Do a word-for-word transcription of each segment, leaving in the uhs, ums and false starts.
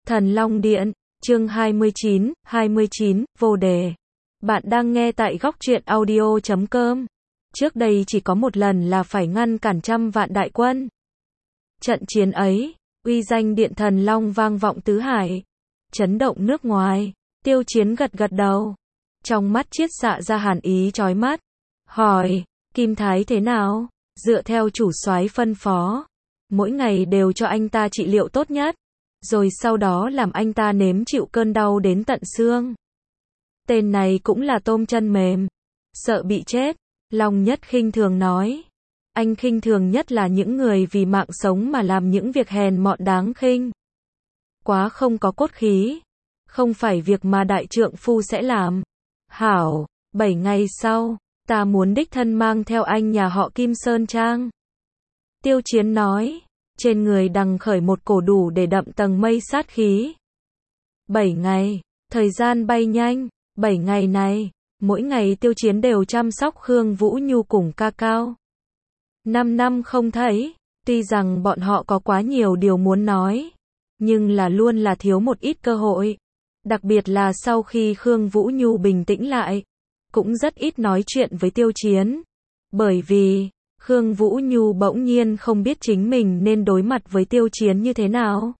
Thần Long Điện, chương hai mươi chín, hai mươi chín, vô đề. Bạn đang nghe tại góc truyện audio chấm com. Trước đây chỉ có một lần là phải ngăn cản trăm vạn đại quân. Trận chiến ấy, uy danh Điện Thần Long vang vọng tứ hải, chấn động nước ngoài. Tiêu Chiến gật gật đầu, trong mắt chiết xạ ra hàn ý chói mắt, hỏi, Kim Thái thế nào? Dựa theo chủ soái phân phó, mỗi ngày đều cho anh ta trị liệu tốt nhất, rồi sau đó làm anh ta nếm chịu cơn đau đến tận xương. Tên này cũng là tôm chân mềm, sợ bị chết. Long Nhất khinh thường nói, anh khinh thường nhất là những người vì mạng sống mà làm những việc hèn mọn đáng khinh. Quá không có cốt khí, không phải việc mà đại trượng phu sẽ làm. Hảo, bảy ngày sau, ta muốn đích thân mang theo anh nhà họ Kim Sơn Trang. Tiêu Chiến nói, trên người đằng khởi một cổ đủ để đậm tầng mây sát khí. Bảy ngày, thời gian bay nhanh, bảy ngày này, mỗi ngày Tiêu Chiến đều chăm sóc Khương Vũ Nhu cùng ca cao. Năm năm không thấy, tuy rằng bọn họ có quá nhiều điều muốn nói, nhưng là luôn là thiếu một ít cơ hội. Đặc biệt là sau khi Khương Vũ Nhu bình tĩnh lại, cũng rất ít nói chuyện với Tiêu Chiến. Bởi vì, Khương Vũ Nhu bỗng nhiên không biết chính mình nên đối mặt với Tiêu Chiến như thế nào.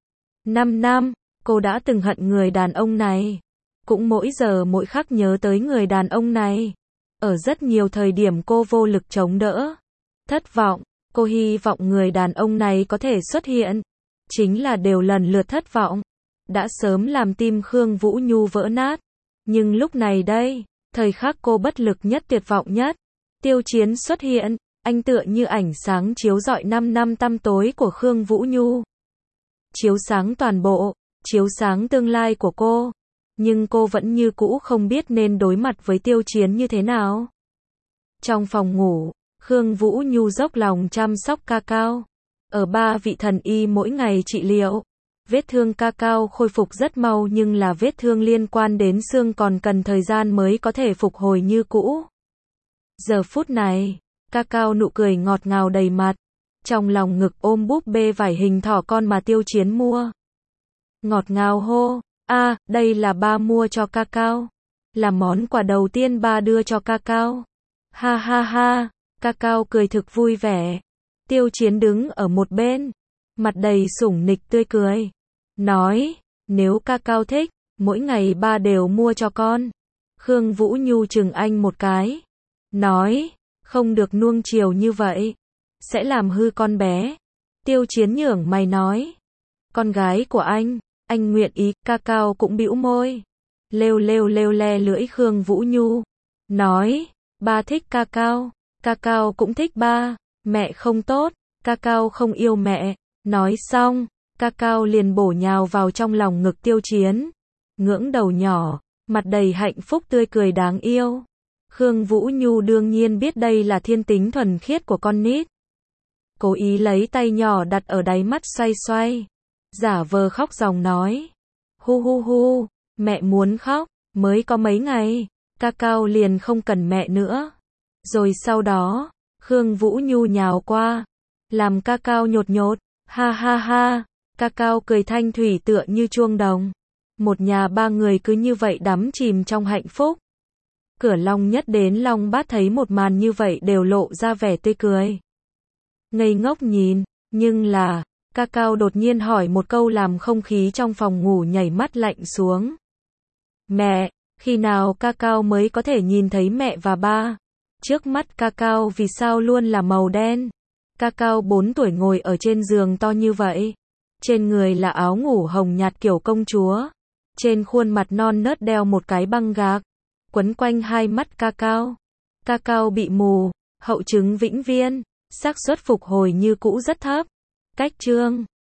Năm năm, cô đã từng hận người đàn ông này, cũng mỗi giờ mỗi khắc nhớ tới người đàn ông này. Ở rất nhiều thời điểm cô vô lực chống đỡ, thất vọng, cô hy vọng người đàn ông này có thể xuất hiện, chính là đều lần lượt thất vọng, đã sớm làm tim Khương Vũ Nhu vỡ nát. Nhưng lúc này đây, thời khắc cô bất lực nhất, tuyệt vọng nhất, Tiêu Chiến xuất hiện, anh tựa như ánh sáng chiếu rọi năm năm tăm tối của Khương Vũ Nhu. Chiếu sáng toàn bộ, chiếu sáng tương lai của cô. Nhưng cô vẫn như cũ không biết nên đối mặt với Tiêu Chiến như thế nào. Trong phòng ngủ, Khương Vũ Nhu dốc lòng chăm sóc ca cao. Ở ba vị thần y mỗi ngày trị liệu. Vết thương ca cao khôi phục rất mau, nhưng là vết thương liên quan đến xương còn cần thời gian mới có thể phục hồi như cũ. Giờ phút này, ca cao nụ cười ngọt ngào đầy mặt, trong lòng ngực ôm búp bê vải hình thỏ con mà Tiêu Chiến mua. Ngọt ngào hô, a, à, đây là ba mua cho ca cao, là món quà đầu tiên ba đưa cho ca cao. Ha ha ha, ca cao cười thực vui vẻ. Tiêu Chiến đứng ở một bên, mặt đầy sủng nịch tươi cười, nói, nếu ca cao thích, mỗi ngày ba đều mua cho con. Khương Vũ Nhu chừng anh một cái, nói, không được nuông chiều như vậy, sẽ làm hư con bé. Tiêu Chiến nhướng mày nói, con gái của anh, anh nguyện ý. Ca cao cũng bĩu môi, lêu lêu lêu le lưỡi Khương Vũ Nhu, nói, ba thích ca cao, ca cao cũng thích ba, mẹ không tốt, ca cao không yêu mẹ. Nói xong, ca cao liền bổ nhào vào trong lòng ngực Tiêu Chiến, ngưỡng đầu nhỏ, mặt đầy hạnh phúc tươi cười đáng yêu. Khương Vũ Nhu đương nhiên biết đây là thiên tính thuần khiết của con nít, cố ý lấy tay nhỏ đặt ở đáy mắt xoay xoay, giả vờ khóc ròng nói, hu hu hu, mẹ muốn khóc, mới có mấy ngày, ca cao liền không cần mẹ nữa. Rồi sau đó, Khương Vũ Nhu nhào qua, làm ca cao nhột nhột, ha ha ha, ca cao cười thanh thủy tựa như chuông đồng. Một nhà ba người cứ như vậy đắm chìm trong hạnh phúc. Cửa Long Nhất đến Long Bát thấy một màn như vậy đều lộ ra vẻ tươi cười, ngây ngốc nhìn, nhưng là, ca cao đột nhiên hỏi một câu làm không khí trong phòng ngủ nhảy mắt lạnh xuống. Mẹ, khi nào ca cao mới có thể nhìn thấy mẹ và ba? Trước mắt ca cao vì sao luôn là màu đen? Ca cao bốn tuổi ngồi ở trên giường to như vậy, trên người là áo ngủ hồng nhạt kiểu công chúa, trên khuôn mặt non nớt đeo một cái băng gạc, quấn quanh hai mắt ca cao. Ca cao bị mù, hậu chứng vĩnh viễn, xác suất phục hồi như cũ rất thấp. Cách chương